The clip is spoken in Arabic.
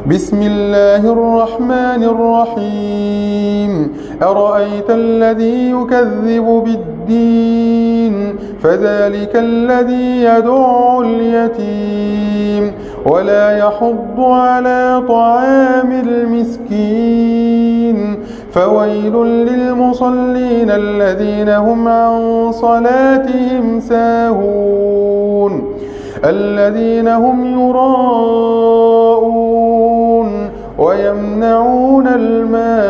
بسم الله الرحمن الرحيم أرأيت الذي يكذب بالدين فذلك الذي يدع اليتيم ولا يحض على طعام المسكين فويل للمصلين الذين هم عن صلاتهم ساهون الذين هم يراءون ويمنعون الماء